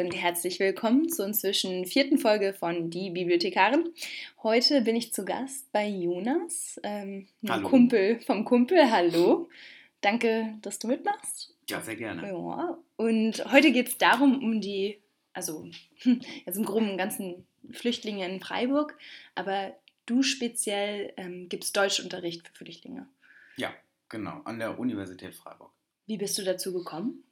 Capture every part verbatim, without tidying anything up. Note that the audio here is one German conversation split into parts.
und herzlich willkommen zur inzwischen vierten Folge von Die Bibliothekarin. Heute bin ich zu Gast bei Jonas, ähm, einem Kumpel vom Kumpel. Hallo, danke, dass du mitmachst. Ja, sehr gerne. Ja, und heute geht es darum, um die, also jetzt im Groben ganzen Flüchtlinge in Freiburg, aber du speziell ähm, gibst Deutschunterricht für Flüchtlinge. Ja, genau, an der Universität Freiburg. Wie bist du dazu gekommen?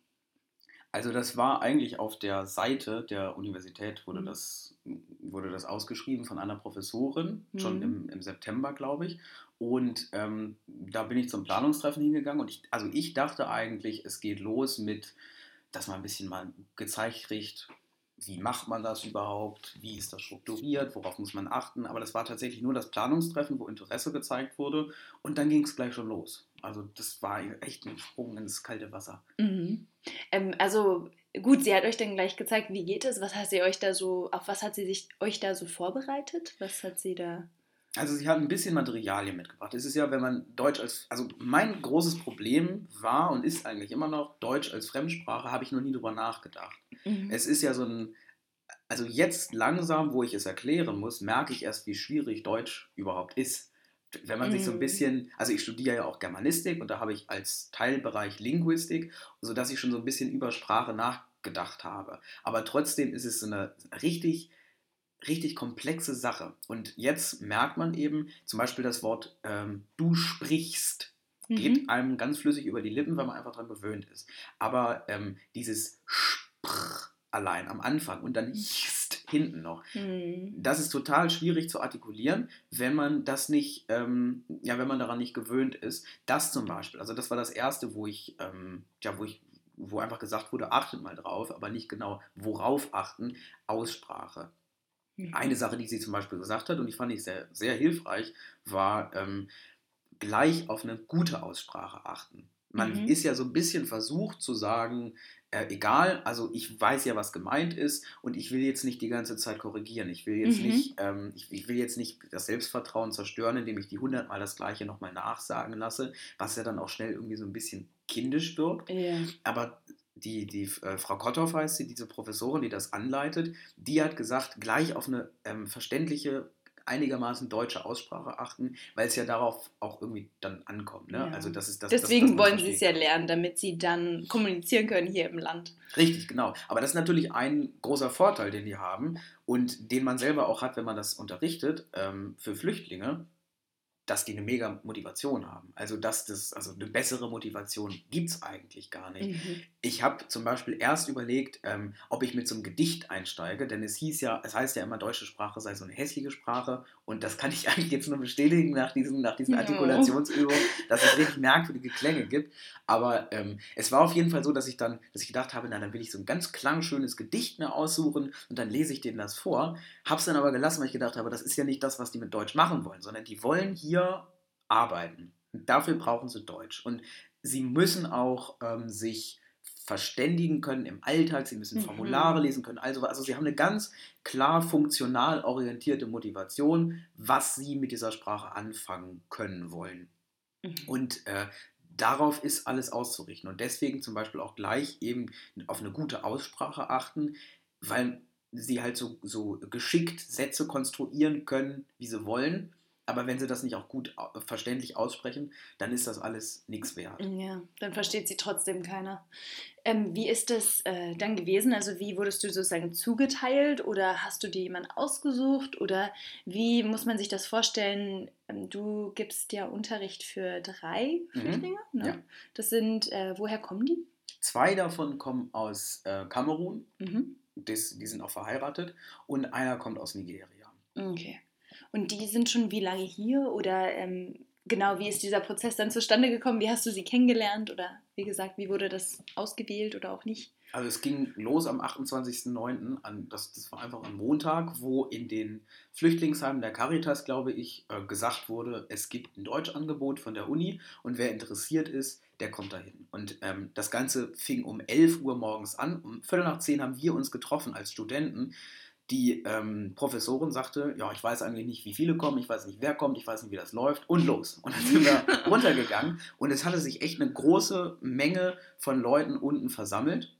Also das war eigentlich auf der Seite der Universität, wurde, Mhm. das, wurde das ausgeschrieben von einer Professorin, Mhm. schon im, im September, glaube ich. Und ähm, da bin ich zum Planungstreffen hingegangen und ich, also ich dachte eigentlich, es geht los mit, dass man ein bisschen mal gezeigt kriegt, wie macht man das überhaupt, wie ist das strukturiert, worauf muss man achten. Aber das war tatsächlich nur das Planungstreffen, wo Interesse gezeigt wurde und dann ging es gleich schon los. Also das war echt ein Sprung ins kalte Wasser. Mhm. Ähm, also gut, sie hat euch dann gleich gezeigt, wie geht es, was hat sie euch da so, auf was hat sie sich euch da so vorbereitet? Was hat sie da... Also sie hat ein bisschen Materialien mitgebracht. Es ist ja, wenn man Deutsch als, also mein großes Problem war und ist eigentlich immer noch, Deutsch als Fremdsprache, habe ich noch nie drüber nachgedacht. Mhm. Es ist ja so ein, also jetzt langsam, wo ich es erklären muss, merke ich erst, wie schwierig Deutsch überhaupt ist. Wenn man sich so ein Mhm. bisschen, also ich studiere ja auch Germanistik und da habe ich als Teilbereich Linguistik, sodass ich schon so ein bisschen über Sprache nachgedacht habe. Aber trotzdem ist es so eine richtig richtig komplexe Sache. Und jetzt merkt man eben, zum Beispiel das Wort ähm, du sprichst, geht Mhm. einem ganz flüssig über die Lippen, weil man einfach daran gewöhnt ist. Aber ähm, dieses Sprch allein am Anfang und dann ist hinten noch, Mhm. das ist total schwierig zu artikulieren, wenn man das nicht, ähm, ja, wenn man daran nicht gewöhnt ist. Das zum Beispiel, also das war das Erste, wo ich, ähm, ja, wo ich, wo einfach gesagt wurde, achtet mal drauf, aber nicht genau, worauf achten, Aussprache. Eine Sache, die sie zum Beispiel gesagt hat, und die fand ich sehr, sehr hilfreich, war ähm, gleich auf eine gute Aussprache achten. Man Mhm. ist ja so ein bisschen versucht zu sagen, äh, egal, also ich weiß ja, was gemeint ist und ich will jetzt nicht die ganze Zeit korrigieren. Ich will jetzt, Mhm. nicht, ähm, ich, ich will jetzt nicht das Selbstvertrauen zerstören, indem ich die hundertmal das Gleiche nochmal nachsagen lasse, was ja dann auch schnell irgendwie so ein bisschen kindisch wirkt. Ja. Aber die, die äh, Frau Kotthoff heißt sie, diese Professorin, die das anleitet, die hat gesagt, gleich auf eine ähm, verständliche, einigermaßen deutsche Aussprache achten, weil es ja darauf auch irgendwie dann ankommt. Ne? Ja. Also das ist das, Deswegen das, das wollen sie es ja lernen, damit sie dann kommunizieren können hier im Land. Richtig, genau. Aber das ist natürlich ein großer Vorteil, den die haben und den man selber auch hat, wenn man das unterrichtet ähm, für Flüchtlinge, dass die eine mega Motivation haben. Also, dass das, also eine bessere Motivation gibt es eigentlich gar nicht. Mhm. Ich habe zum Beispiel erst überlegt, ähm, ob ich mit so einem Gedicht einsteige, denn es hieß ja, es heißt ja immer, deutsche Sprache sei so eine hässliche Sprache und das kann ich eigentlich jetzt nur bestätigen nach diesen, nach diesen Artikulationsübungen, dass es richtig merkwürdige Klänge gibt. Aber ähm, es war auf jeden Fall so, dass ich dann, dass ich gedacht habe, na, dann will ich so ein ganz klangschönes Gedicht mir aussuchen und dann lese ich denen das vor. Hab's dann aber gelassen, weil ich gedacht habe, das ist ja nicht das, was die mit Deutsch machen wollen, sondern die wollen hier arbeiten. Und dafür brauchen sie Deutsch. Und sie müssen auch ähm, sich verständigen können im Alltag, sie müssen Mhm. Formulare lesen können, also, also sie haben eine ganz klar funktional orientierte Motivation, was sie mit dieser Sprache anfangen können wollen. Mhm. Und äh, darauf ist alles auszurichten. Und deswegen zum Beispiel auch gleich eben auf eine gute Aussprache achten, weil sie halt so, so geschickt Sätze konstruieren können, wie sie wollen. Aber wenn sie das nicht auch gut au- verständlich aussprechen, dann ist das alles nichts wert. Ja, dann versteht sie trotzdem keiner. Ähm, wie ist das äh, dann gewesen? Also wie wurdest du sozusagen zugeteilt oder hast du dir jemanden ausgesucht oder wie muss man sich das vorstellen? Ähm, du gibst ja Unterricht für drei Mhm. Flüchtlinge, ne? Ja. Das sind, äh, woher kommen die? Zwei davon kommen aus äh, Kamerun, Mhm. das, die sind auch verheiratet, und einer kommt aus Nigeria. Okay. Und die sind schon wie lange hier oder ähm, genau, wie ist dieser Prozess dann zustande gekommen? Wie hast du sie kennengelernt oder wie gesagt, wie wurde das ausgewählt oder auch nicht? Also es ging los am achtundzwanzigsten neunten An, das, das war einfach ein Montag, wo in den Flüchtlingsheimen der Caritas, glaube ich, äh, gesagt wurde, es gibt ein Deutschangebot von der Uni und wer interessiert ist, der kommt dahin. Und ähm, das Ganze fing um elf Uhr morgens an. Um Viertel nach zehn haben wir uns getroffen als Studenten. Die ähm, Professorin sagte, ja, ich weiß eigentlich nicht, wie viele kommen, ich weiß nicht, wer kommt, ich weiß nicht, wie das läuft und los. Und dann sind wir runtergegangen und es hatte sich echt eine große Menge von Leuten unten versammelt.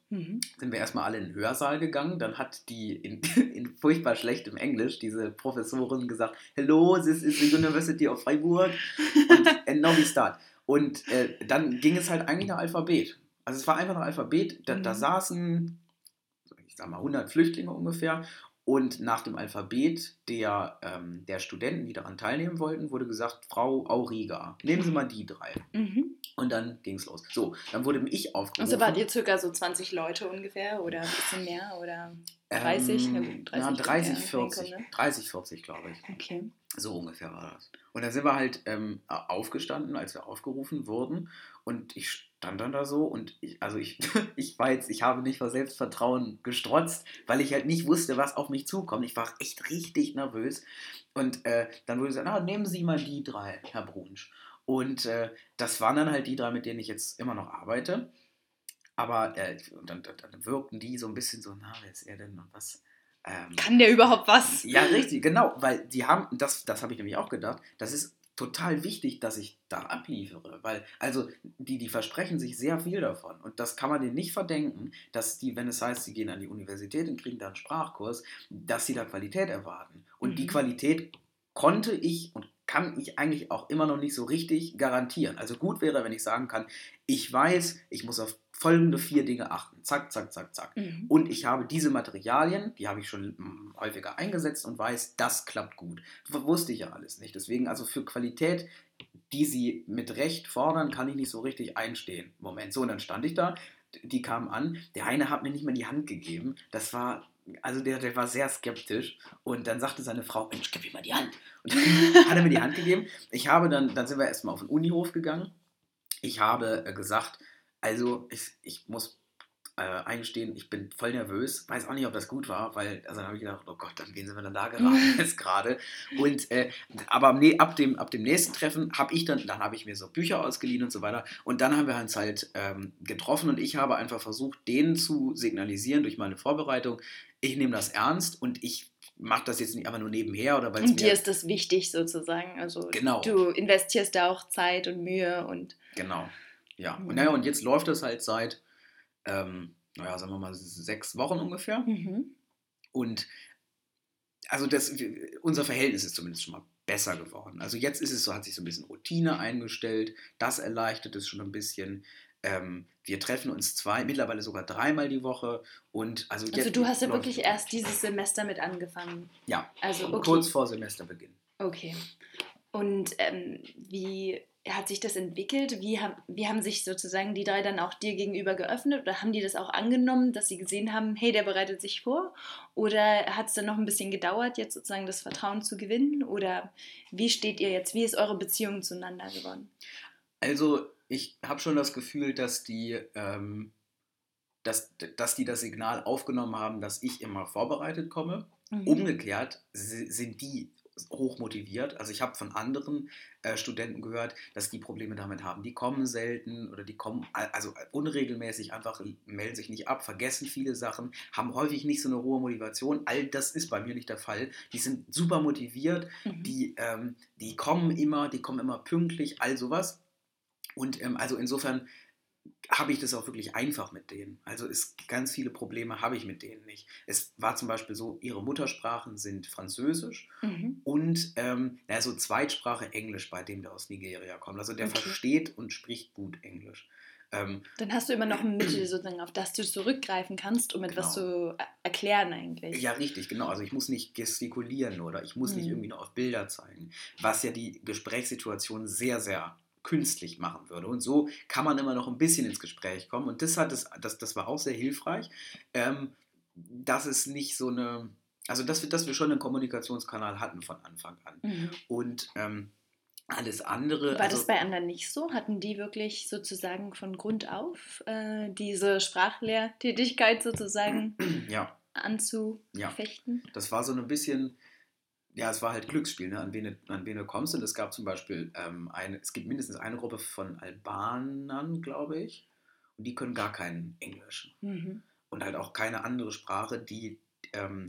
Mhm. Sind wir erstmal alle in den Hörsaal gegangen. Dann hat die in, in furchtbar schlechtem Englisch diese Professorin gesagt, Hello, this is the University of Freiburg und and now we start. Und äh, dann ging es halt eigentlich nach Alphabet. Also es war einfach nach Alphabet. Da, da Mhm. saßen, ich sag mal, hundert Flüchtlinge ungefähr. Und nach dem Alphabet der, ähm, der Studenten, die daran teilnehmen wollten, wurde gesagt, Frau Auriga, nehmen Sie mal die drei. Mhm. Und dann ging es los. So, dann wurde ich aufgerufen. Also wart ihr circa so zwanzig Leute ungefähr oder ein bisschen mehr oder dreißig? Ähm, Na gut, dreißig, na, dreißig, ja, vierzig, hinkommen, ne? dreißig, vierzig, glaube ich. Okay. So ungefähr war das. Und dann sind wir halt ähm, aufgestanden, als wir aufgerufen wurden. Und ich stand dann da so und ich, also ich, ich war jetzt, ich habe nicht vor Selbstvertrauen gestrotzt, weil ich halt nicht wusste, was auf mich zukommt. Ich war echt richtig nervös. Und äh, dann wurde gesagt, na, nehmen Sie mal die drei, Herr Brunsch. Und äh, das waren dann halt die drei, mit denen ich jetzt immer noch arbeite. Aber äh, dann, dann, dann wirkten die so ein bisschen so, na, wer ist er denn und was? Ähm, Kann der überhaupt was? ja, richtig, genau, weil die haben, das, das habe ich nämlich auch gedacht, das ist total wichtig, dass ich da abliefere, weil, also, die, die versprechen sich sehr viel davon und das kann man denen nicht verdenken, dass die, wenn es heißt, sie gehen an die Universität und kriegen da einen Sprachkurs, dass sie da Qualität erwarten. Und die Mhm. Qualität konnte ich und kann ich eigentlich auch immer noch nicht so richtig garantieren. Also gut wäre, wenn ich sagen kann, ich weiß, ich muss auf folgende vier Dinge achten. Zack, zack, zack, zack. Mhm. Und ich habe diese Materialien, die habe ich schon mm, häufiger eingesetzt und weiß, das klappt gut. W- Wusste ich ja alles nicht. Deswegen, also für Qualität, die sie mit Recht fordern, kann ich nicht so richtig einstehen. Moment, so, und dann stand ich da, die kamen an, der eine hat mir nicht mal die Hand gegeben. Das war, also der, der war sehr skeptisch. Und dann sagte seine Frau, Mensch, gib mir mal die Hand. Und dann hat er mir die Hand gegeben. Ich habe dann, dann sind wir erstmal auf den Unihof gegangen. Ich habe äh, gesagt, also ich, ich muss äh, eingestehen, ich bin voll nervös, weiß auch nicht, ob das gut war, weil, also dann habe ich gedacht, oh Gott, dann wen sind wir dann da geraten jetzt gerade. Und, äh, aber am, ne- ab, dem, ab dem nächsten Treffen habe ich dann, dann habe ich mir so Bücher ausgeliehen und so weiter und dann haben wir uns halt ähm, getroffen und ich habe einfach versucht, denen zu signalisieren durch meine Vorbereitung, ich nehme das ernst und ich mache das jetzt nicht einfach nur nebenher oder weil es Und dir mir, ist das wichtig sozusagen. Also genau, du investierst da auch Zeit und Mühe und. genau, ja. Und naja, Mhm. und jetzt läuft es halt seit, ähm, naja, sagen wir mal, sechs Wochen ungefähr. Mhm. Und also das, unser Verhältnis ist zumindest schon mal besser geworden. Also jetzt ist es so, hat sich so ein bisschen Routine eingestellt. Das erleichtert es schon ein bisschen. Ähm, wir treffen uns zwei, mittlerweile sogar dreimal die Woche. Und also jetzt Also du hast ja läuft es wirklich erst dieses Semester mit angefangen. Ja, Also okay. kurz vor Semesterbeginn. Okay. Und ähm, wie hat sich das entwickelt? Wie, haben, wie haben sich sozusagen die drei dann auch dir gegenüber geöffnet? Oder haben die das auch angenommen, dass sie gesehen haben, hey, der bereitet sich vor? Oder hat es dann noch ein bisschen gedauert, jetzt sozusagen das Vertrauen zu gewinnen? Oder wie steht ihr jetzt? Wie ist eure Beziehung zueinander geworden? Also ich habe schon das Gefühl, dass die, ähm, dass, dass die das Signal aufgenommen haben, dass ich immer vorbereitet komme. Mhm. Umgekehrt si- sind die hoch motiviert. Also ich habe von anderen äh, Studenten gehört, dass die Probleme damit haben. Die kommen selten oder die kommen also unregelmäßig, einfach melden sich nicht ab, vergessen viele Sachen, haben häufig nicht so eine hohe Motivation. All das ist bei mir nicht der Fall. Die sind super motiviert, Mhm. die, ähm, die kommen immer, die kommen immer pünktlich, all sowas. Und ähm, also insofern habe ich das auch wirklich einfach mit denen. Also es, ganz viele Probleme habe ich mit denen nicht. Es war zum Beispiel so, ihre Muttersprachen sind Französisch Mhm. und ähm, naja, so Zweitsprache Englisch bei dem, der aus Nigeria kommt. Also der Okay. versteht und spricht gut Englisch. Ähm, Dann hast du immer noch ein Mittel sozusagen, auf das du zurückgreifen kannst, um etwas genau. zu er- erklären eigentlich. Ja, richtig, genau. Also ich muss nicht gestikulieren oder ich muss nicht Mhm. irgendwie nur auf Bilder zeigen, was ja die Gesprächssituation sehr, sehr künstlich machen würde. Und so kann man immer noch ein bisschen ins Gespräch kommen. Und das, hat es, das, das war auch sehr hilfreich, ähm, dass es nicht so eine, also dass wir, dass wir schon einen Kommunikationskanal hatten von Anfang an. Mhm. Und ähm, alles andere, War das also bei anderen nicht so? Hatten die wirklich sozusagen von Grund auf äh, diese Sprachlehrtätigkeit sozusagen ja, ja, anzufechten? das war so ein bisschen, ja, es war halt Glücksspiel, ne, an wen, du- an wen du kommst. Und es gab zum Beispiel ähm, eine, es gibt mindestens eine Gruppe von Albanern, glaube ich, und die können gar kein Englisch. Mhm. Und halt auch keine andere Sprache, die, ähm,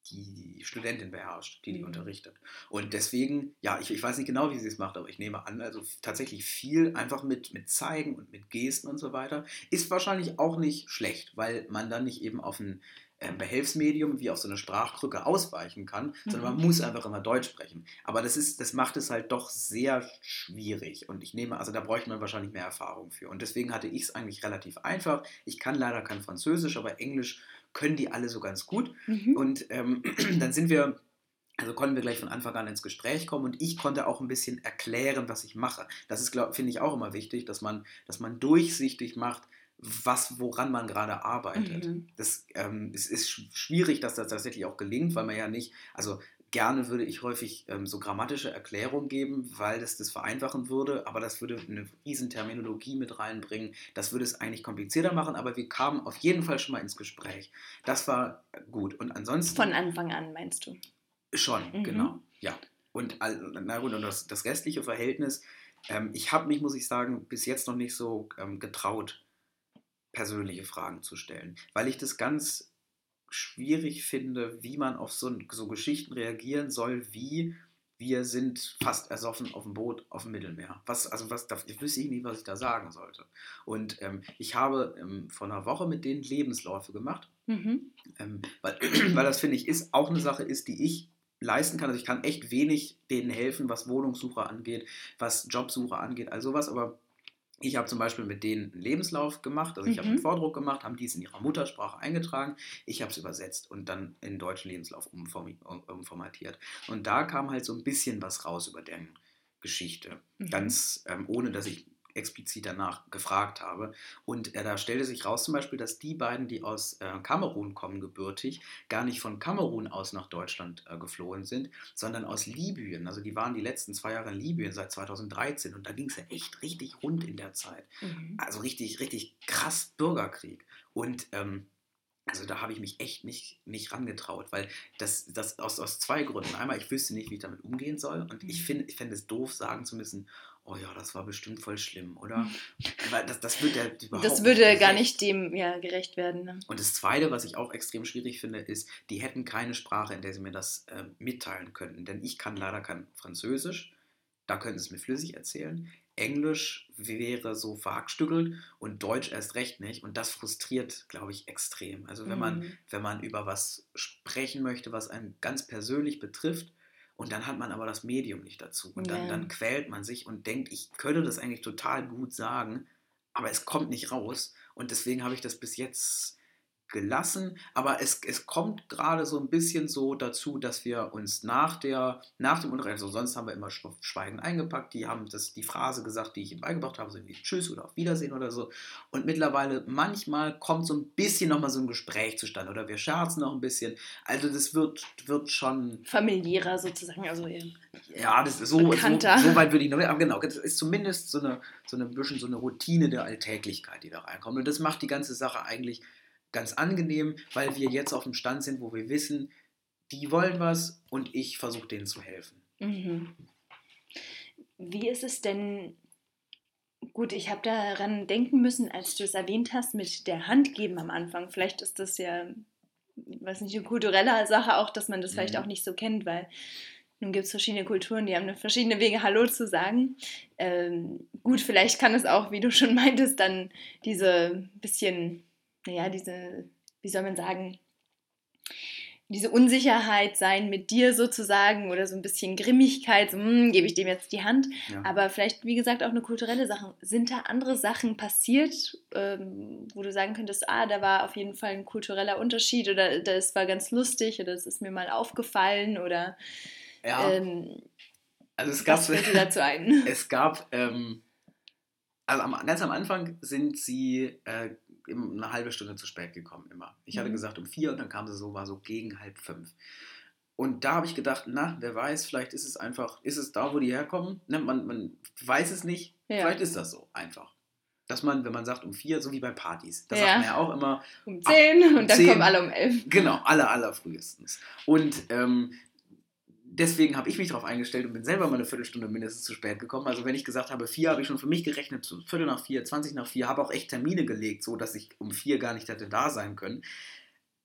die Studentin beherrscht, die die Mhm. unterrichtet. Und deswegen, ja, ich, ich weiß nicht genau, wie sie es macht, aber ich nehme an, also tatsächlich viel einfach mit, mit Zeigen und mit Gesten und so weiter, ist wahrscheinlich auch nicht schlecht, weil man dann nicht eben auf ein ähm, Behelfsmedium wie auf so eine Sprachkrücke ausweichen kann, sondern Mhm. man muss einfach immer Deutsch sprechen. Aber das ist, das macht es halt doch sehr schwierig. Und ich nehme, also da bräuchte man wahrscheinlich mehr Erfahrung für. Und deswegen hatte ich es eigentlich relativ einfach. Ich kann leider kein Französisch, aber Englisch können die alle so ganz gut. Mhm. Und ähm, dann sind wir, also konnten wir gleich von Anfang an ins Gespräch kommen und ich konnte auch ein bisschen erklären, was ich mache. Das ist, glaub, finde ich, auch immer wichtig, dass man, dass man durchsichtig macht, was, woran man gerade arbeitet. Mhm. Das ähm, es ist sch- schwierig, dass das tatsächlich auch gelingt, weil man ja nicht, also gerne würde ich häufig ähm, so grammatische Erklärungen geben, weil das das vereinfachen würde, aber das würde eine riesen Terminologie mit reinbringen. Das würde es eigentlich komplizierter machen, aber wir kamen auf jeden Fall schon mal ins Gespräch. Das war gut. Und ansonsten Von Anfang an, meinst du? schon, Mhm. genau, ja. Und, all- na gut, und das, das restliche Verhältnis, ähm, ich habe mich, muss ich sagen, bis jetzt noch nicht so ähm, getraut, persönliche Fragen zu stellen, weil ich das ganz schwierig finde, wie man auf so, so Geschichten reagieren soll, wie wir sind fast ersoffen auf dem Boot auf dem Mittelmeer. Was, also was, da, ich wüsste ich nicht, was ich da sagen sollte. Und ähm, ich habe ähm, vor einer Woche mit denen Lebensläufe gemacht, Mhm. ähm, weil, weil das, finde ich, ist auch eine Sache ist, die ich leisten kann. Also ich kann echt wenig denen helfen, was Wohnungssuche angeht, was Jobsuche angeht, all sowas, aber ich habe zum Beispiel mit denen einen Lebenslauf gemacht, also ich habe einen Mhm. Vordruck gemacht, haben dies in ihrer Muttersprache eingetragen, ich habe es übersetzt und dann in den deutschen Lebenslauf umformi- um- umformatiert. Und da kam halt so ein bisschen was raus über deren Geschichte, Mhm. ganz ähm, ohne dass ich explizit danach gefragt habe. Und äh, da stellte sich raus zum Beispiel, dass die beiden, die aus äh, Kamerun kommen, gebürtig, gar nicht von Kamerun aus nach Deutschland äh, geflohen sind, sondern aus Libyen. Also die waren die letzten zwei Jahre in Libyen seit zweitausenddreizehn und da ging es ja echt richtig rund in der Zeit. Mhm. Also richtig, richtig krass Bürgerkrieg. Und ähm, also da habe ich mich echt nicht, nicht rangetraut, weil das, das aus, aus zwei Gründen. Einmal, ich wüsste nicht, wie ich damit umgehen soll und ich Mhm. finde ich fände es doof, sagen zu müssen, oh ja, das war bestimmt voll schlimm, oder? Weil das, das wird ja überhaupt Das nicht würde gar gerecht. nicht dem ja, gerecht werden. Ne? Und das Zweite, was ich auch extrem schwierig finde, ist, die hätten keine Sprache, in der sie mir das äh, mitteilen könnten. Denn ich kann leider kein Französisch, da könnten sie es mir flüssig erzählen. Englisch wäre so verhackstückelt und Deutsch erst recht nicht. Und das frustriert, glaube ich, extrem. Also wenn man, Mhm. wenn man über was sprechen möchte, was einen ganz persönlich betrifft, und dann hat man aber das Medium nicht dazu. Und dann, Ja. dann quält man sich und denkt, ich könnte das eigentlich total gut sagen, aber es kommt nicht raus. Und deswegen habe ich das bis jetzt gelassen, aber es, es kommt gerade so ein bisschen so dazu, dass wir uns nach, der, nach dem Unterricht, also sonst haben wir immer Schweigen eingepackt, die haben das, die Phrase gesagt, die ich ihnen beigebracht habe, so wie Tschüss oder auf Wiedersehen oder so. Und mittlerweile, manchmal kommt so ein bisschen nochmal so ein Gespräch zustande oder wir scherzen noch ein bisschen. Also das wird, wird schon, Familiärer sozusagen, also ja. ja, das ist so, so, Bekannter. so weit würde ich noch, aber genau, das ist zumindest so eine, so eine bisschen so eine Routine der Alltäglichkeit, die da reinkommt. Und das macht die ganze Sache eigentlich ganz angenehm, weil wir jetzt auf dem Stand sind, wo wir wissen, die wollen was und ich versuche denen zu helfen. Mhm. Wie ist es denn? Gut, ich habe daran denken müssen, als du es erwähnt hast, mit der Hand geben am Anfang. Vielleicht ist das ja, weiß nicht, eine kulturelle Sache auch, dass man das vielleicht auch Mhm. nicht so kennt, weil nun gibt es verschiedene Kulturen, die haben eine verschiedene Wege, Hallo zu sagen. Ähm, gut, vielleicht kann es auch, wie du schon meintest, dann diese bisschen, naja, diese, wie soll man sagen, diese Unsicherheit sein mit dir sozusagen oder so ein bisschen Grimmigkeit, so, hm, gebe ich dem jetzt die Hand. Ja. Aber vielleicht, wie gesagt, auch eine kulturelle Sache. Sind da andere Sachen passiert, ähm, wo du sagen könntest, ah, da war auf jeden Fall ein kultureller Unterschied oder das war ganz lustig oder das ist mir mal aufgefallen oder Ja, ähm, also es gab, was fällt dir dazu ein? es gab, ähm, also am, ganz am Anfang sind sie äh, eine halbe Stunde zu spät gekommen immer. Ich hatte Mhm. gesagt um vier und dann kam sie so, war so gegen halb fünf. Und da habe ich gedacht, na, wer weiß, vielleicht ist es einfach, ist es da, wo die herkommen? Ne, man, man weiß es nicht, Ja. vielleicht ist das so einfach. Dass man, wenn man sagt um vier, so wie bei Partys, da Ja. sagt man ja auch immer Um zehn ab, um und dann zehn, kommen alle um elf. Genau, alle, aller frühestens. Und ähm, deswegen habe ich mich darauf eingestellt und bin selber mal eine Viertelstunde mindestens zu spät gekommen. Also wenn ich gesagt habe, vier, habe ich schon für mich gerechnet, so Viertel nach vier, zwanzig nach vier, habe auch echt Termine gelegt, so dass ich um vier gar nicht hätte da sein können.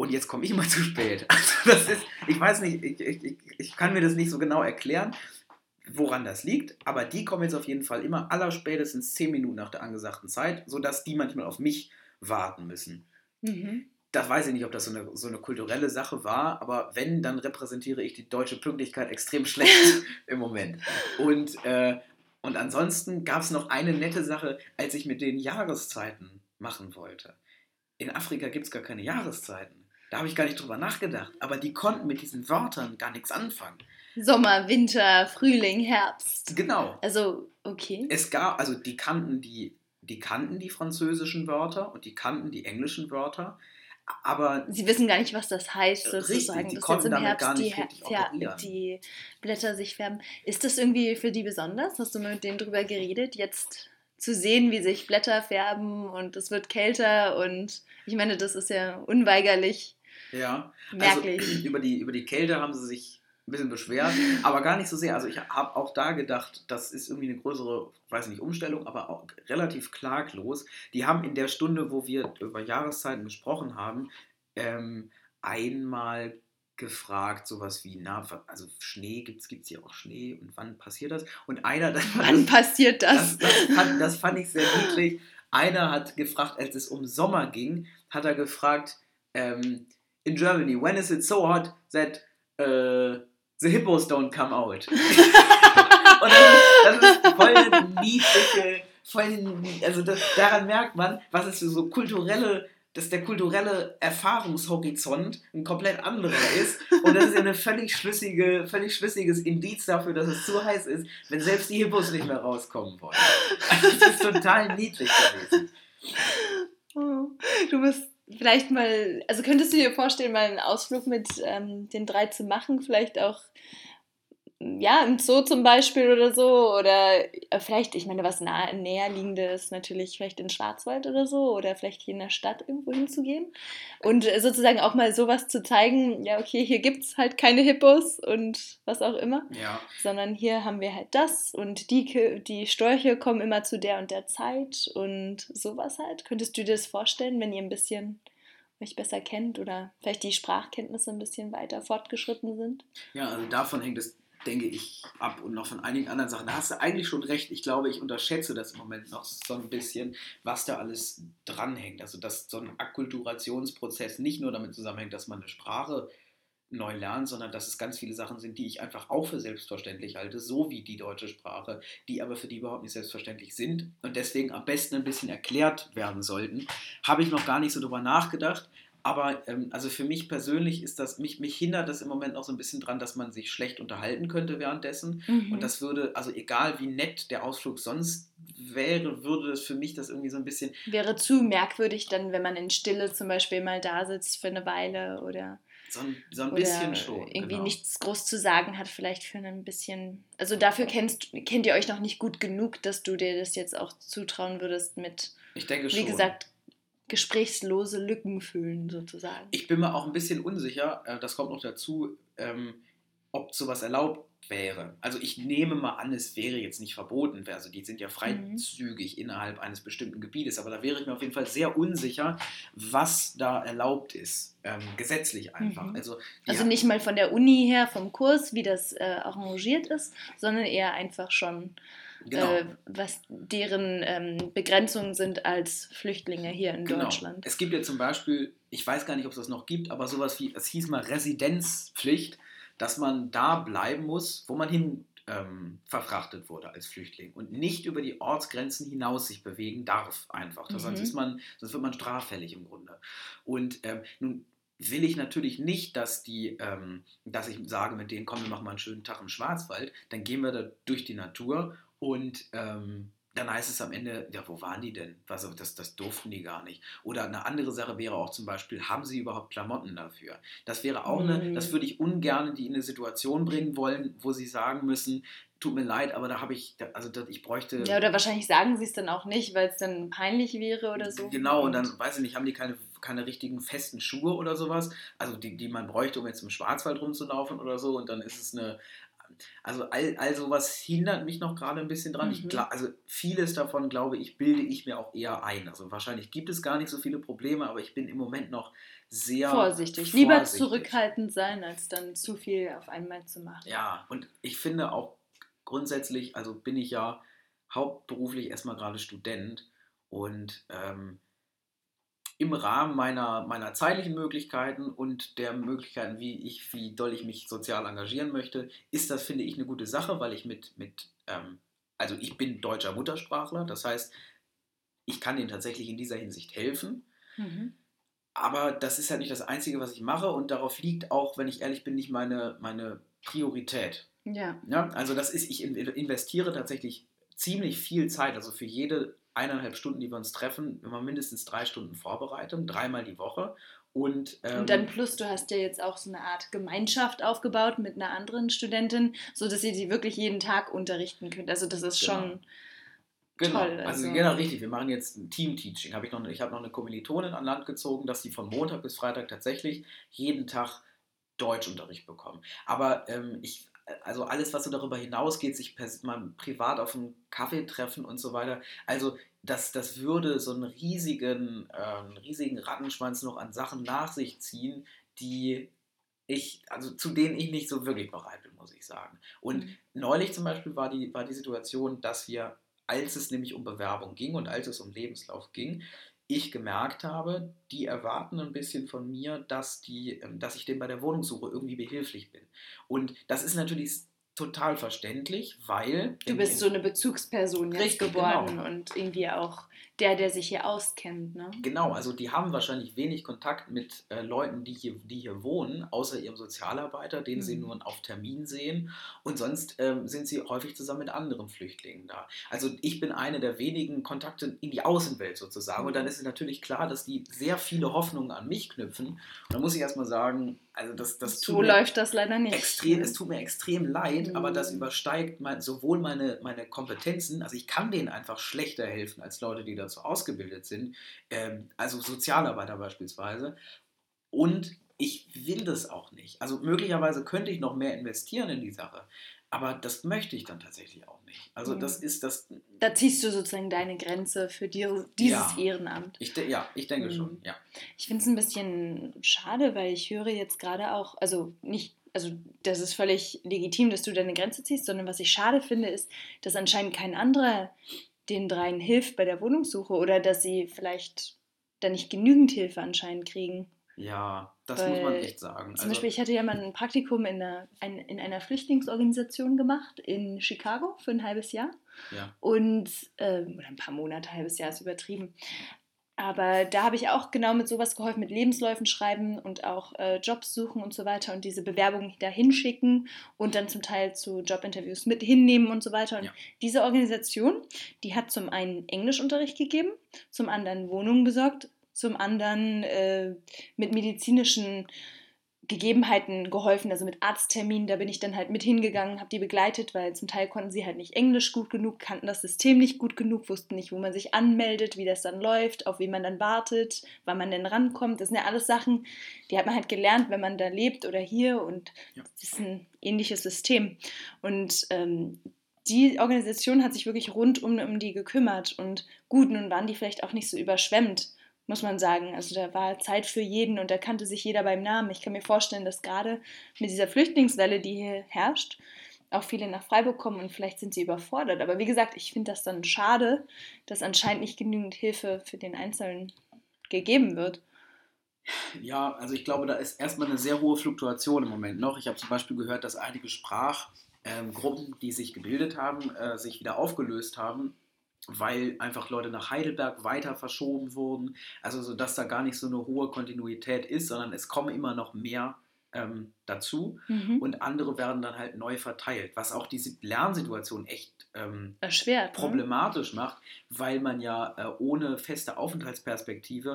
und jetzt komme ich immer zu spät. Also das ist, ich weiß nicht, ich, ich, ich kann mir das nicht so genau erklären, woran das liegt, aber die kommen jetzt auf jeden Fall immer allerspätestens zehn Minuten nach der angesagten Zeit, sodass die manchmal auf mich warten müssen. Mhm. Das weiß ich nicht, ob das so eine, so eine kulturelle Sache war, aber wenn, dann repräsentiere ich die deutsche Pünktlichkeit extrem schlecht im Moment. Und, äh, und ansonsten gab es noch eine nette Sache, als ich mit den Jahreszeiten machen wollte. In Afrika gibt es gar keine Jahreszeiten. Da habe ich gar nicht drüber nachgedacht. Aber die konnten mit diesen Wörtern gar nichts anfangen. Sommer, Winter, Frühling, Herbst. Genau. Also, okay. Es gab, also die kannten die, die kannten die französischen Wörter und die kannten die englischen Wörter. Aber sie wissen gar nicht, was das heißt, sozusagen, richtig, die dass konnten jetzt im damit Herbst gar die, nicht richtig Her- operieren. die Blätter sich färben. Ist das irgendwie für die besonders? Hast du mit denen drüber geredet, jetzt zu sehen, wie sich Blätter färben und es wird kälter und ich meine, das ist ja unweigerlich Ja, merklich. Also über die, über die Kälte haben sie sich ein bisschen beschwert, aber gar nicht so sehr. Also ich habe auch da gedacht, das ist irgendwie eine größere, weiß nicht, Umstellung, aber auch relativ klaglos. Die haben in der Stunde, wo wir über Jahreszeiten gesprochen haben, ähm, einmal gefragt, sowas wie, na, also Schnee, gibt es hier auch Schnee und wann passiert das? Und einer, das, wann das, passiert das? Das, das, fand, das fand ich sehr niedlich. Einer hat gefragt, als es um Sommer ging, hat er gefragt, ähm, in Germany, when is it so hot that uh, the hippos don't come out? Und das ist, das ist voll eine niedliche, voll, also das, daran merkt man, was es für so kulturelle, dass der kulturelle Erfahrungshorizont ein komplett anderer ist. Und das ist ja ein völlig, schlüssige, völlig schlüssiges Indiz dafür, dass es zu heiß ist, wenn selbst die Hippos nicht mehr rauskommen wollen. Also das ist total niedlich gewesen. Oh, du bist vielleicht mal, also könntest du dir vorstellen, mal einen Ausflug mit ähm, den drei zu machen, vielleicht auch ja, im Zoo zum Beispiel oder so, oder vielleicht, ich meine, was nah, näher liegendes natürlich vielleicht in Schwarzwald oder so, oder vielleicht hier in der Stadt irgendwo hinzugehen und sozusagen auch mal sowas zu zeigen, ja, okay, hier gibt es halt keine Hippos und was auch immer, ja. sondern hier haben wir halt das und die, die Störche kommen immer zu der und der Zeit und sowas halt. Könntest du dir das vorstellen, wenn ihr ein bisschen euch besser kennt oder vielleicht die Sprachkenntnisse ein bisschen weiter fortgeschritten sind? Ja, also davon hängt es, denke ich, ab und noch von einigen anderen Sachen. Da hast du eigentlich schon recht. Ich glaube, ich unterschätze das im Moment noch so ein bisschen, was da alles dranhängt. Also, dass so ein Akkulturationsprozess nicht nur damit zusammenhängt, dass man eine Sprache neu lernt, sondern dass es ganz viele Sachen sind, die ich einfach auch für selbstverständlich halte, so wie die deutsche Sprache, die aber für die überhaupt nicht selbstverständlich sind und deswegen am besten ein bisschen erklärt werden sollten. Habe ich noch gar nicht so drüber nachgedacht. Aber ähm, also für mich persönlich ist das, mich, mich hindert das im Moment noch so ein bisschen dran, dass man sich schlecht unterhalten könnte währenddessen. Mhm. Und das würde, also egal wie nett der Ausflug sonst wäre, würde das für mich das irgendwie so ein bisschen... Wäre zu merkwürdig dann, wenn man in Stille zum Beispiel mal da sitzt für eine Weile oder... So ein, so ein oder bisschen schon, irgendwie genau. nichts groß zu sagen hat, vielleicht für ein bisschen... Also dafür kennst, kennt ihr euch noch nicht gut genug, dass du dir das jetzt auch zutrauen würdest mit, ich denke wie schon. gesagt, gesprächslose Lücken füllen sozusagen. Ich bin mir auch ein bisschen unsicher, äh, das kommt noch dazu, ähm, ob sowas erlaubt wäre. Also ich nehme mal an, es wäre jetzt nicht verboten. Also die sind ja freizügig mhm. innerhalb eines bestimmten Gebietes, aber da wäre ich mir auf jeden Fall sehr unsicher, was da erlaubt ist, ähm, gesetzlich einfach. Mhm. Also, also nicht mal von der Uni her, vom Kurs, wie das äh, arrangiert ist, sondern eher einfach schon... Genau. Äh, was deren ähm, Begrenzungen sind als Flüchtlinge hier in genau. Deutschland. Es gibt ja zum Beispiel, ich weiß gar nicht, ob es das noch gibt, aber sowas wie, es hieß mal Residenzpflicht, dass man da bleiben muss, wo man hin ähm, verfrachtet wurde als Flüchtling und nicht über die Ortsgrenzen hinaus sich bewegen darf einfach. Mhm. Sonst, ist man, sonst wird man straffällig im Grunde. Und ähm, nun will ich natürlich nicht, dass die, ähm, dass ich sage mit denen, komm, wir machen mal einen schönen Tag im Schwarzwald, dann gehen wir da durch die Natur und ähm, dann heißt es am Ende, ja, wo waren die denn? Also das, das durften die gar nicht. Oder eine andere Sache wäre auch zum Beispiel, haben sie überhaupt Klamotten dafür? Das wäre auch eine, mm. das würde ich ungern die in eine Situation bringen wollen, wo sie sagen müssen, tut mir leid, aber da habe ich, also da, ich bräuchte... Ja, oder wahrscheinlich sagen sie es dann auch nicht, weil es dann peinlich wäre oder so. Genau, und dann, weiß ich nicht, haben die keine, keine richtigen festen Schuhe oder sowas, also die, die man bräuchte, um jetzt im Schwarzwald rumzulaufen oder so, und dann ist es eine... also all, all sowas hindert mich noch gerade ein bisschen dran. Ich, Mhm. gla- also vieles davon, glaube ich, bilde ich mir auch eher ein. Also wahrscheinlich gibt es gar nicht so viele Probleme, aber ich bin im Moment noch sehr Vorsichtig. Lieber vorsichtig. zurückhaltend sein, als dann zu viel auf einmal zu machen. Ja, und ich finde auch grundsätzlich, also bin ich ja hauptberuflich erstmal gerade Student und ähm, im Rahmen meiner, meiner zeitlichen Möglichkeiten und der Möglichkeiten, wie ich, wie doll ich mich sozial engagieren möchte, ist das, finde ich, eine gute Sache, weil ich mit, mit ähm, also ich bin deutscher Muttersprachler, das heißt, ich kann denen tatsächlich in dieser Hinsicht helfen, Mhm. aber das ist halt nicht das Einzige, was ich mache und darauf liegt auch, wenn ich ehrlich bin, nicht meine, meine Priorität. Ja. Ja, also das ist, ich investiere tatsächlich ziemlich viel Zeit, also für jede eineinhalb Stunden, die wir uns treffen, immer mindestens drei Stunden Vorbereitung, dreimal die Woche. Und Und dann ähm, plus, du hast ja jetzt auch so eine Art Gemeinschaft aufgebaut mit einer anderen Studentin, sodass ihr sie wirklich jeden Tag unterrichten könnt. Also das ist genau, schon genau. toll. Also Also genau richtig, wir machen jetzt ein Team-Teaching. Hab ich noch, ich habe noch eine Kommilitonin an Land gezogen, dass sie von Montag bis Freitag tatsächlich jeden Tag Deutschunterricht bekommen. Aber ähm, ich, also alles, was so darüber hinausgeht, sich pers- mal privat auf einen Kaffee treffen und so weiter, also das, das würde so einen riesigen, äh, einen riesigen Rattenschwanz noch an Sachen nach sich ziehen, die ich, also zu denen ich nicht so wirklich bereit bin, muss ich sagen. Und mhm. neulich zum Beispiel war die, war die Situation, dass wir, als es nämlich um Bewerbung ging und als es um Lebenslauf ging, ich gemerkt habe, die erwarten ein bisschen von mir, dass, die, ähm, dass ich denen bei der Wohnungssuche irgendwie behilflich bin. Und das ist natürlich total verständlich, weil, Du wenn ich bist so in, eine Bezugsperson jetzt richtig, geworden genau, und irgendwie auch der, der sich hier auskennt, ne? genau, also die haben wahrscheinlich wenig Kontakt mit äh, Leuten, die hier, die hier wohnen, außer ihrem Sozialarbeiter, den sie Mhm. nur auf Termin sehen. Und sonst ähm, sind sie häufig zusammen mit anderen Flüchtlingen da. Also ich bin eine der wenigen Kontakte in die Außenwelt sozusagen. Und dann Mhm. ist es natürlich klar, dass die sehr viele Hoffnungen an mich knüpfen. Und da muss ich erstmal sagen, also das, das tut So mir läuft das leider nicht. extrem, es Ne? tut mir extrem leid, aber das Mhm. übersteigt mein, sowohl meine, meine Kompetenzen, also ich kann denen einfach schlechter helfen als Leute, die dazu ausgebildet sind, ähm, also Sozialarbeiter beispielsweise, und ich will das auch nicht. Also möglicherweise könnte ich noch mehr investieren in die Sache, aber das möchte ich dann tatsächlich auch nicht. Also das Mhm. ist das, Da ziehst du sozusagen deine Grenze für dir, dieses ja, Ehrenamt. ich, de- ja, ich denke schon, Mhm. ja. Ich finde es ein bisschen schade, weil ich höre jetzt gerade auch, also nicht, also das ist völlig legitim, dass du deine Grenze ziehst, sondern was ich schade finde, ist, dass anscheinend kein anderer den dreien hilft bei der Wohnungssuche oder dass sie vielleicht dann nicht genügend Hilfe anscheinend kriegen. Ja, das muss man Weil echt sagen. zum Also, Beispiel, ich hatte ja mal ein Praktikum in einer, ein, in einer Flüchtlingsorganisation gemacht in Chicago für ein halbes Jahr. ja. Und, ähm, oder ein paar Monate, halbes Jahr ist übertrieben. Aber da habe ich auch genau mit sowas geholfen, mit Lebensläufen schreiben und auch äh, Jobs suchen und so weiter und diese Bewerbungen da hinschicken und dann zum Teil zu Jobinterviews mit hinnehmen und so weiter. Und Ja. diese Organisation, die hat zum einen Englischunterricht gegeben, zum anderen Wohnungen besorgt, zum anderen äh, mit medizinischen Gegebenheiten geholfen, also mit Arztterminen, da bin ich dann halt mit hingegangen, habe die begleitet, weil zum Teil konnten sie halt nicht Englisch gut genug, kannten das System nicht gut genug, wussten nicht, wo man sich anmeldet, wie das dann läuft, auf wen man dann wartet, wann man denn rankommt. Das sind ja alles Sachen, die hat man halt gelernt, wenn man da lebt oder hier und Ja. das ist ein ähnliches System. Und ähm, die Organisation hat sich wirklich rund um, um die gekümmert und gut, nun waren die vielleicht auch nicht so überschwemmt, muss man sagen. Also da war Zeit für jeden und da kannte sich jeder beim Namen. Ich kann mir vorstellen, dass gerade mit dieser Flüchtlingswelle, die hier herrscht, auch viele nach Freiburg kommen und vielleicht sind sie überfordert. Aber wie gesagt, ich finde das dann schade, dass anscheinend nicht genügend Hilfe für den Einzelnen gegeben wird. Ja, also ich glaube, da ist erstmal eine sehr hohe Fluktuation im Moment noch. Ich habe zum Beispiel gehört, dass einige Sprachgruppen, die sich gebildet haben, äh, sich wieder aufgelöst haben, weil einfach Leute nach Heidelberg weiter verschoben wurden. Also so, dass da gar nicht so eine hohe Kontinuität ist, sondern es kommen immer noch mehr ähm, dazu Mhm. und andere werden dann halt neu verteilt, was auch diese Lernsituation echt ähm, Erschwert, ne? problematisch macht, weil man ja äh, ohne feste Aufenthaltsperspektive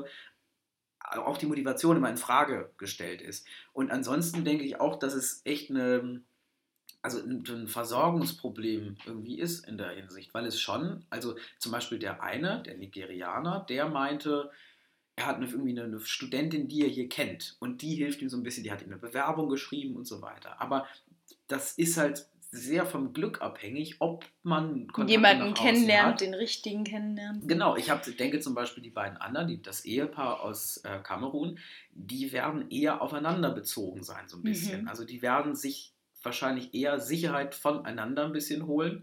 auch die Motivation immer in Frage gestellt ist. Und ansonsten denke ich auch, dass es echt eine, also ein Versorgungsproblem irgendwie ist in der Hinsicht, weil es schon, also zum Beispiel der eine, der Nigerianer, der meinte, er hat eine, irgendwie eine Studentin, die er hier kennt und die hilft ihm so ein bisschen, die hat ihm eine Bewerbung geschrieben und so weiter. Aber das ist halt sehr vom Glück abhängig, ob man Kontakte jemanden nach außen kennenlernt, hat. den richtigen kennenlernt. Genau, ich hab, denke zum Beispiel die beiden anderen, die, das Ehepaar aus äh, Kamerun, die werden eher aufeinander bezogen sein, so ein bisschen. Mhm. Also die werden sich wahrscheinlich eher Sicherheit voneinander ein bisschen holen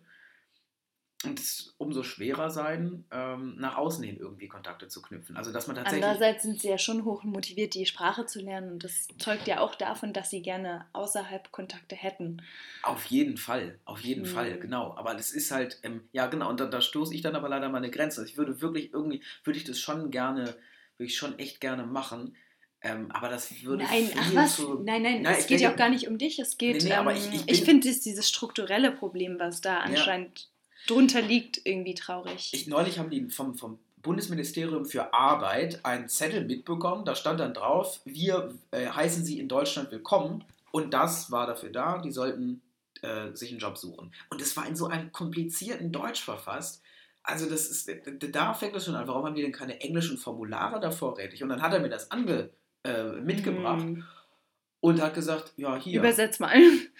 und es umso schwerer sein, ähm, nach außen hin irgendwie Kontakte zu knüpfen. Also dass man tatsächlich... Andererseits sind sie ja schon hoch motiviert, die Sprache zu lernen und das zeugt ja auch davon, dass sie gerne außerhalb Kontakte hätten. Auf jeden Fall, auf jeden Hm. Fall, genau. Aber das ist halt, ähm, ja genau, und da, da stoße ich dann aber leider meine Grenze. Also ich würde wirklich irgendwie, würde ich das schon gerne, würde ich schon echt gerne machen, ähm, aber das würde Nein, viel ach was? zu... Nein, nein, Nein, es ich geht ja auch denke, gar nicht um dich. Es nee, geht, nee, ähm, aber ich, ich ich bin... finde es dieses strukturelle Problem, was da Ja, anscheinend drunter liegt, irgendwie traurig. ich, neulich haben die vom, vom Bundesministerium für Arbeit einen Zettel mitbekommen, da stand dann drauf, wir äh, heißen Sie in Deutschland willkommen und das war dafür da, die sollten äh, sich einen Job suchen. Und das war in so einem komplizierten Deutsch verfasst. Also das ist, da fängt es schon an, warum haben die denn keine englischen Formulare da vorrätig? Und dann hat er mir das ange, äh, mitgebracht Hm. und hat gesagt, ja hier. Übersetz mal.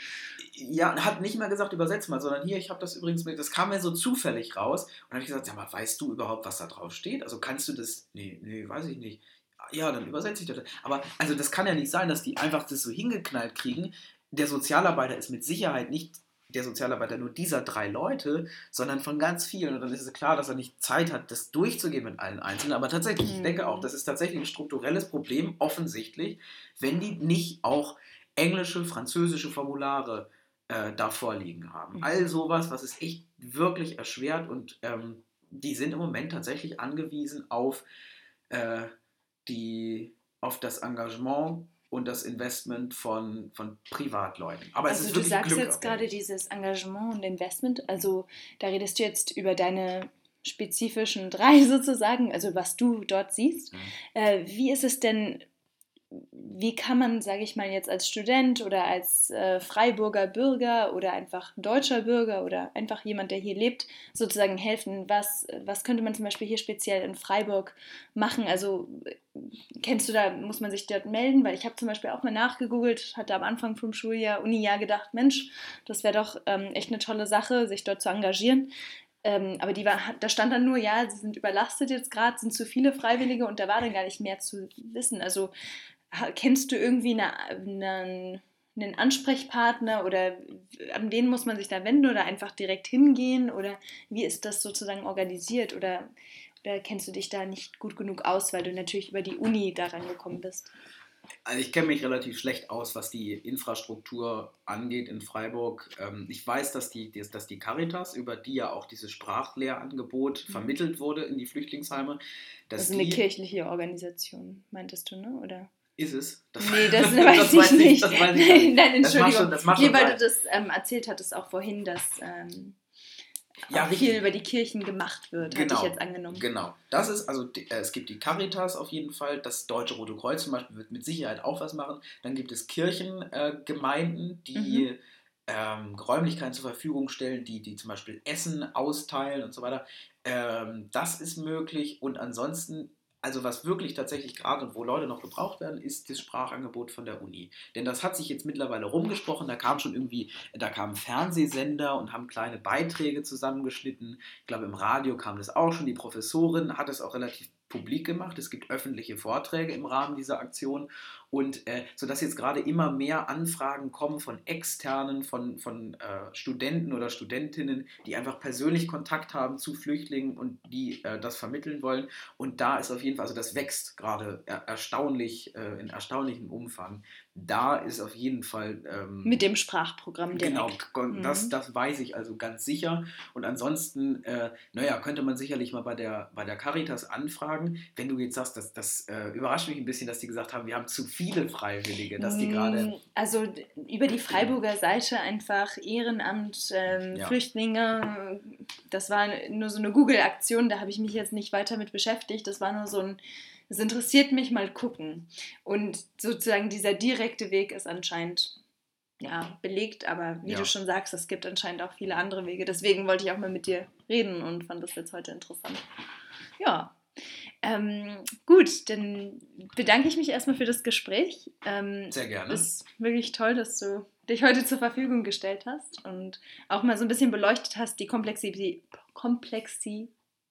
Ja, hat nicht mal gesagt, übersetz mal, sondern hier, ich habe das übrigens mit, das kam mir so zufällig raus. Und dann habe ich gesagt, sag mal, weißt du überhaupt, was da drauf steht? Also kannst du das, nee, nee, weiß ich nicht. Ja, dann übersetze ich das. Aber also das kann ja nicht sein, dass die einfach das so hingeknallt kriegen. Der Sozialarbeiter ist mit Sicherheit nicht der Sozialarbeiter nur dieser drei Leute, sondern von ganz vielen. Und dann ist es klar, dass er nicht Zeit hat, das durchzugehen mit allen Einzelnen. Aber tatsächlich, ich denke auch, das ist tatsächlich ein strukturelles Problem, offensichtlich, wenn die nicht auch englische, französische Formulare äh, da vorliegen haben. Mhm. All sowas, was es echt wirklich erschwert und ähm, die sind im Moment tatsächlich angewiesen auf, äh, die, auf das Engagement und das Investment von, von Privatleuten. Aber Also es ist du wirklich sagst jetzt gerade glückabhängig. dieses Engagement und Investment, also da redest du jetzt über deine spezifischen drei sozusagen, also was du dort siehst. Mhm. Äh, wie ist es denn, wie kann man, sage ich mal, jetzt als Student oder als äh, Freiburger Bürger oder einfach deutscher Bürger oder einfach jemand, der hier lebt, sozusagen helfen? Was, was könnte man zum Beispiel hier speziell in Freiburg machen? Also kennst du da, muss man sich dort melden? Weil ich habe zum Beispiel auch mal nachgegoogelt, hatte am Anfang vom Schuljahr, Unijahr gedacht, Mensch, das wäre doch ähm, echt eine tolle Sache, sich dort zu engagieren. Ähm, aber die war, da stand dann nur, ja, sie sind überlastet jetzt gerade, sind zu viele Freiwillige und da war dann gar nicht mehr zu wissen. Also kennst du irgendwie eine, eine, einen Ansprechpartner oder an wen muss man sich da wenden oder einfach direkt hingehen oder wie ist das sozusagen organisiert oder, oder kennst du dich da nicht gut genug aus, weil du natürlich über die Uni da rangekommen bist? Also ich kenne mich relativ schlecht aus, was die Infrastruktur angeht in Freiburg. Ähm, ich weiß, dass die, dass die Caritas, über die ja auch dieses Sprachlehrangebot mhm. vermittelt wurde in die Flüchtlingsheime, dass also eine die, kirchliche Organisation, meintest du, ne? Oder? Ist es? Das, nee, das weiß das ich weiß nicht. Ich, das weiß ich nein, nein, Entschuldigung. Das macht schon, das macht nee, schon weil sein. du das ähm, erzählt hattest auch vorhin, dass ähm, ja, auch viel über die Kirchen gemacht wird, genau, hatte ich jetzt angenommen. Genau. Das ist, also äh, es gibt die Caritas auf jeden Fall, das Deutsche Rote Kreuz zum Beispiel wird mit Sicherheit auch was machen. Dann gibt es Kirchengemeinden, äh, die mhm. ähm, Räumlichkeiten zur Verfügung stellen, die, die zum Beispiel Essen austeilen und so weiter. Ähm, das ist möglich und ansonsten, also was wirklich tatsächlich gerade und wo Leute noch gebraucht werden, ist das Sprachangebot von der Uni. Denn das hat sich jetzt mittlerweile rumgesprochen, da kam schon irgendwie, da kamen Fernsehsender und haben kleine Beiträge zusammengeschnitten. Ich glaube, im Radio kam das auch schon. Die Professorin hat es auch relativ publik gemacht. Es gibt öffentliche Vorträge im Rahmen dieser Aktion. Und äh, sodass jetzt gerade immer mehr Anfragen kommen von Externen, von, von äh, Studenten oder Studentinnen, die einfach persönlich Kontakt haben zu Flüchtlingen und die äh, das vermitteln wollen. Und da ist auf jeden Fall, also das wächst gerade er, erstaunlich, äh, in erstaunlichem Umfang. Da ist auf jeden Fall... Ähm, mit dem Sprachprogramm direkt. Genau, das, das weiß ich also ganz sicher. Und ansonsten, äh, naja, könnte man sicherlich mal bei der, bei der Caritas anfragen. Wenn du jetzt sagst, das, das äh, überrascht mich ein bisschen, dass die gesagt haben, wir haben zu viele Freiwillige, dass die gerade... Also über die Freiburger Seite einfach Ehrenamt, ähm, ja. Flüchtlinge, das war nur so eine Google-Aktion, da habe ich mich jetzt nicht weiter mit beschäftigt. Das war nur so ein... Es interessiert mich, mal gucken. Und sozusagen dieser direkte Weg ist anscheinend ja, belegt, aber wie ja. du schon sagst, es gibt anscheinend auch viele andere Wege. Deswegen wollte ich auch mal mit dir reden und fand das jetzt heute interessant. Ja, ähm, gut, dann bedanke ich mich erstmal für das Gespräch. Ähm, Sehr gerne. Es ist wirklich toll, dass du dich heute zur Verfügung gestellt hast und auch mal so ein bisschen beleuchtet hast, die Komplexi- Komplexität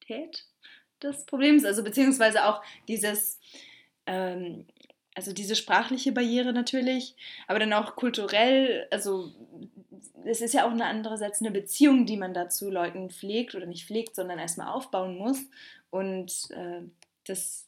des Problems, also beziehungsweise auch dieses, ähm, also diese sprachliche Barriere natürlich, aber dann auch kulturell, also es ist ja auch eine andererseits eine Beziehung, die man da zu Leuten pflegt oder nicht pflegt, sondern erstmal aufbauen muss. Und äh, das,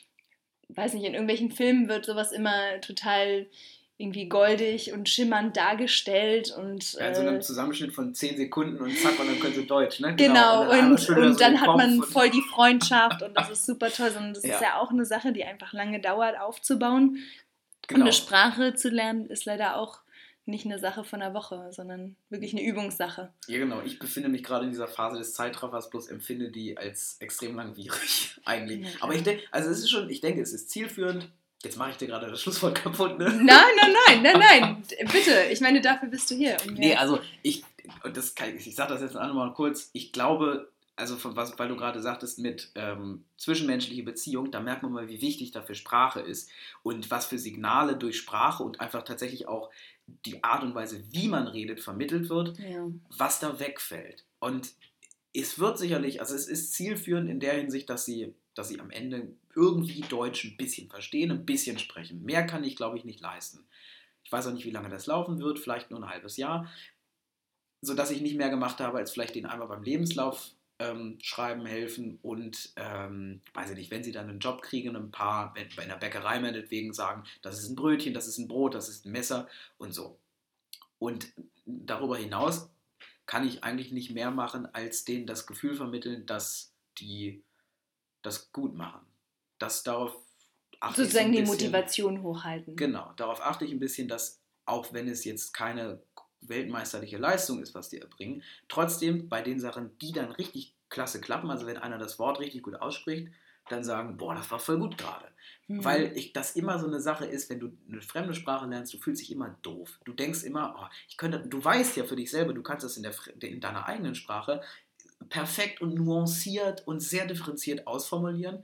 weiß nicht, in irgendwelchen Filmen wird sowas immer total irgendwie goldig und schimmernd dargestellt und Ja, in so einem äh, Zusammenschnitt von zehn Sekunden und zack, und dann können sie Deutsch, ne? Genau. Und genau, dann einmal und, schüttelt er und so den dann hat Kopf man und. voll die Freundschaft und das ist super toll, sondern das ist Ja, ja auch eine Sache, die einfach lange dauert aufzubauen. Und eine genau. Sprache zu lernen ist leider auch nicht eine Sache von einer Woche, sondern wirklich eine Übungssache. Ja, genau. Ich befinde mich gerade in dieser Phase des Zeitraffers, bloß empfinde die als extrem langwierig, eigentlich. Na Aber ich klar. denke, also es ist schon, ich denke, es ist zielführend. Jetzt mache ich dir gerade das Schlusswort kaputt, ne? Nein, nein, nein, nein, nein, bitte. Ich meine, dafür bist du hier. Um Nee, mir also ich, und das kann, ich sage das jetzt noch mal kurz, ich glaube, also von was, weil du gerade sagtest mit ähm, zwischenmenschliche Beziehung, da merkt man mal, wie wichtig dafür Sprache ist und was für Signale durch Sprache und einfach tatsächlich auch die Art und Weise, wie man redet, vermittelt wird, ja. was da wegfällt. Und es wird sicherlich, also es ist zielführend in der Hinsicht, dass sie, dass sie am Ende irgendwie Deutsch ein bisschen verstehen, ein bisschen sprechen. Mehr kann ich, glaube ich, nicht leisten. Ich weiß auch nicht, wie lange das laufen wird, vielleicht nur ein halbes Jahr, sodass ich nicht mehr gemacht habe, als vielleicht den einmal beim Lebenslauf ähm, schreiben helfen und, ähm, weiß ich nicht, wenn sie dann einen Job kriegen, ein paar, wenn, bei einer Bäckerei meinetwegen sagen, das ist ein Brötchen, das ist ein Brot, das ist ein Messer und so. Und darüber hinaus kann ich eigentlich nicht mehr machen, als denen das Gefühl vermitteln, dass die das gut machen. Das darauf achte ich so Sozusagen ein die bisschen. Motivation hochhalten. Genau, darauf achte ich ein bisschen, dass auch wenn es jetzt keine weltmeisterliche Leistung ist, was die erbringen, trotzdem bei den Sachen, die dann richtig klasse klappen, also wenn einer das Wort richtig gut ausspricht, dann sagen, boah, das war voll gut gerade. Hm. Weil ich, das immer so eine Sache ist, wenn du eine fremde Sprache lernst, du fühlst dich immer doof. Du denkst immer, oh, ich könnte, du weißt ja für dich selber, du kannst das in, der, in deiner eigenen Sprache perfekt und nuanciert und sehr differenziert ausformulieren.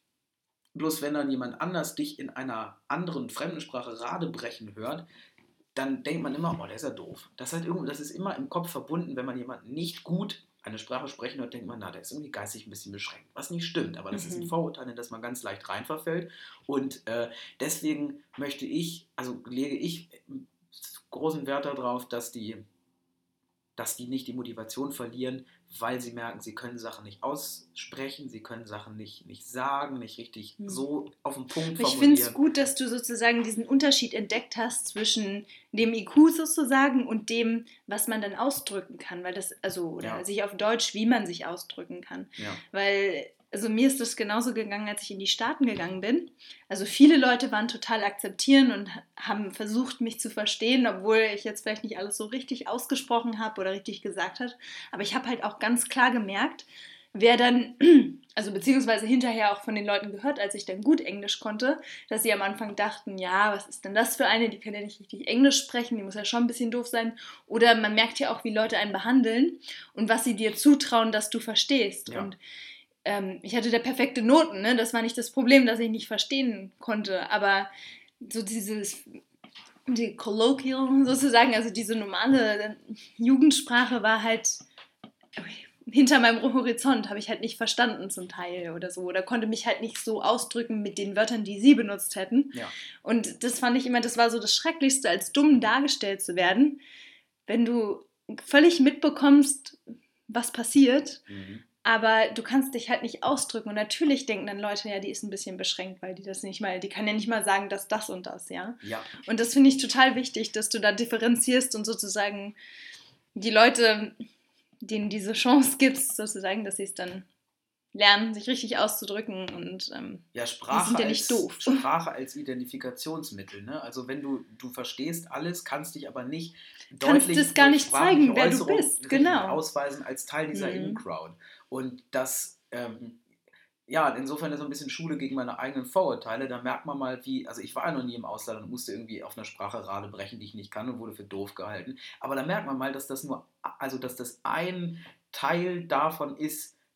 Bloß wenn dann jemand anders dich in einer anderen fremden Sprache radebrechen hört, dann denkt man immer, oh, der ist ja doof. Das, heißt, das ist immer im Kopf verbunden, wenn man jemanden nicht gut eine Sprache sprechen hört, denkt man, na, der ist irgendwie geistig ein bisschen beschränkt. Was nicht stimmt, aber das mhm. ist ein Vorurteil, in das man ganz leicht reinverfällt. Und äh, deswegen möchte ich, also lege ich großen Wert darauf, dass die, dass die nicht die Motivation verlieren, weil sie merken, sie können Sachen nicht aussprechen, sie können Sachen nicht, nicht sagen, nicht richtig hm. so auf den Punkt formulieren. Ich finde es gut, dass du sozusagen diesen Unterschied entdeckt hast zwischen dem I Q sozusagen und dem, was man dann ausdrücken kann, weil das, also, oder ja. sich auf Deutsch, wie man sich ausdrücken kann. Ja. Weil, also mir ist das genauso gegangen, als ich in die Staaten gegangen bin. Also viele Leute waren total akzeptierend und haben versucht, mich zu verstehen, obwohl ich jetzt vielleicht nicht alles so richtig ausgesprochen habe oder richtig gesagt habe. Aber ich habe halt auch ganz klar gemerkt, wer dann, also beziehungsweise hinterher auch von den Leuten gehört, als ich dann gut Englisch konnte, dass sie am Anfang dachten, ja, was ist denn das für eine, die kann ja nicht richtig Englisch sprechen, die muss ja schon ein bisschen doof sein. Oder man merkt ja auch, wie Leute einen behandeln und was sie dir zutrauen, dass du verstehst. Ja. Und ähm, ich hatte da perfekte Noten, ne? Das war nicht das Problem, dass ich nicht verstehen konnte, aber so dieses... die Colloquial sozusagen, also diese normale Jugendsprache war halt hinter meinem Horizont, habe ich halt nicht verstanden zum Teil oder so, oder konnte mich halt nicht so ausdrücken mit den Wörtern, die sie benutzt hätten. Ja. Und das fand ich immer, das war so das Schrecklichste, als dumm dargestellt zu werden, wenn du völlig mitbekommst, was passiert, mhm. aber du kannst dich halt nicht ausdrücken. Und natürlich denken dann Leute, ja, die ist ein bisschen beschränkt, weil die das nicht mal, die kann ja nicht mal sagen, dass das und das, ja. ja. Und das finde ich total wichtig, dass du da differenzierst und sozusagen die Leute, denen diese Chance gibst, sozusagen, dass sie es dann lernen, sich richtig auszudrücken und ähm, ja, Sprache die sind ja als, nicht doof. Sprache als Identifikationsmittel, ne? Also wenn du, du verstehst alles, kannst dich aber nicht kannst deutlich es gar nicht zeigen, wer du bist, genau. ausweisen als Teil dieser mhm. In-Crowd. Und das, ähm, ja, insofern ist so ein bisschen Schule gegen meine eigenen Vorurteile. Da merkt man mal, wie, also ich war ja noch nie im Ausland und musste irgendwie auf einer Sprache gerade brechen, die ich nicht kann und wurde für doof gehalten. Aber da merkt man mal, dass das nur, also dass das ein Teil davon ist,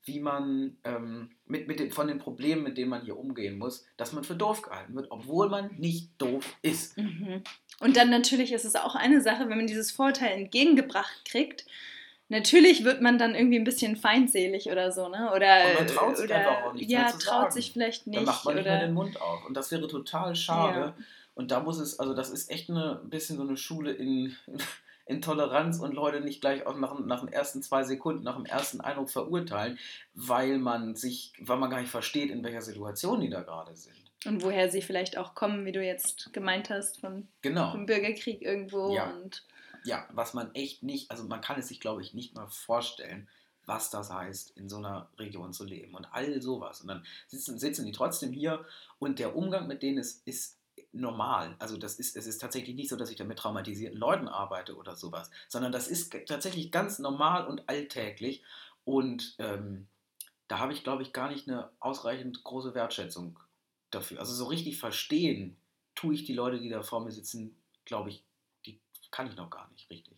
wie man ähm, mit, mit den, von den Problemen, mit denen man hier umgehen muss, dass man für doof gehalten wird, obwohl man nicht doof ist. Mhm. Und dann natürlich ist es auch eine Sache, wenn man dieses Vorteil entgegengebracht kriegt, natürlich wird man dann irgendwie ein bisschen feindselig oder so, ne? Oder, und man traut sich oder, einfach auch nicht ja, mehr zu traut sagen. sich vielleicht nicht. Dann macht man nicht oder, mehr den Mund auf. Und das wäre total schade. Ja. Und da muss es, also das ist echt eine, ein bisschen so eine Schule in, in Toleranz und Leute nicht gleich auch nach, nach den ersten zwei Sekunden, nach dem ersten Eindruck verurteilen, weil man sich, weil man gar nicht versteht, in welcher Situation die da gerade sind. Und woher sie vielleicht auch kommen, wie du jetzt gemeint hast, von, Genau. vom Bürgerkrieg irgendwo. Ja. Und ja, was man echt nicht, also man kann es sich, glaube ich, nicht mal vorstellen, was das heißt, in so einer Region zu leben und all sowas. Und dann sitzen, sitzen die trotzdem hier und der Umgang mit denen ist, ist normal. Also das ist, es ist tatsächlich nicht so, dass ich da mit traumatisierten Leuten arbeite oder sowas, sondern das ist tatsächlich ganz normal und alltäglich. Und ähm, da habe ich, glaube ich, gar nicht eine ausreichend große Wertschätzung dafür. Also so richtig verstehen tue ich die Leute, die da vor mir sitzen, glaube ich, die kann ich noch gar nicht richtig.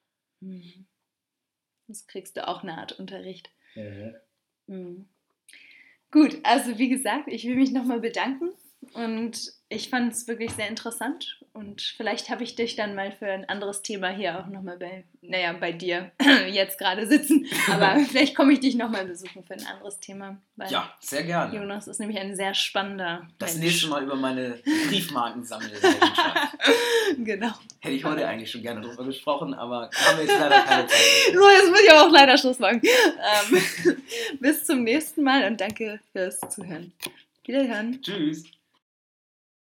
Das kriegst du auch eine Art Unterricht. Mhm. Mhm. Gut, also wie gesagt, ich will mich nochmal bedanken und ich fand es wirklich sehr interessant und vielleicht habe ich dich dann mal für ein anderes Thema hier auch nochmal bei, naja, bei dir jetzt gerade sitzen, aber vielleicht komme ich dich nochmal besuchen für ein anderes Thema. Weil Ja, sehr gerne. Jonas ist nämlich ein sehr spannender Das Mensch. nächste Mal über meine Briefmarkensammelleidenschaft. Genau. Hätte ich heute eigentlich schon gerne drüber gesprochen, aber haben wir jetzt leider keine Zeit. So, jetzt muss ich aber auch leider Schluss machen. Ähm, bis zum nächsten Mal und danke fürs Zuhören. Wiederhören. Tschüss.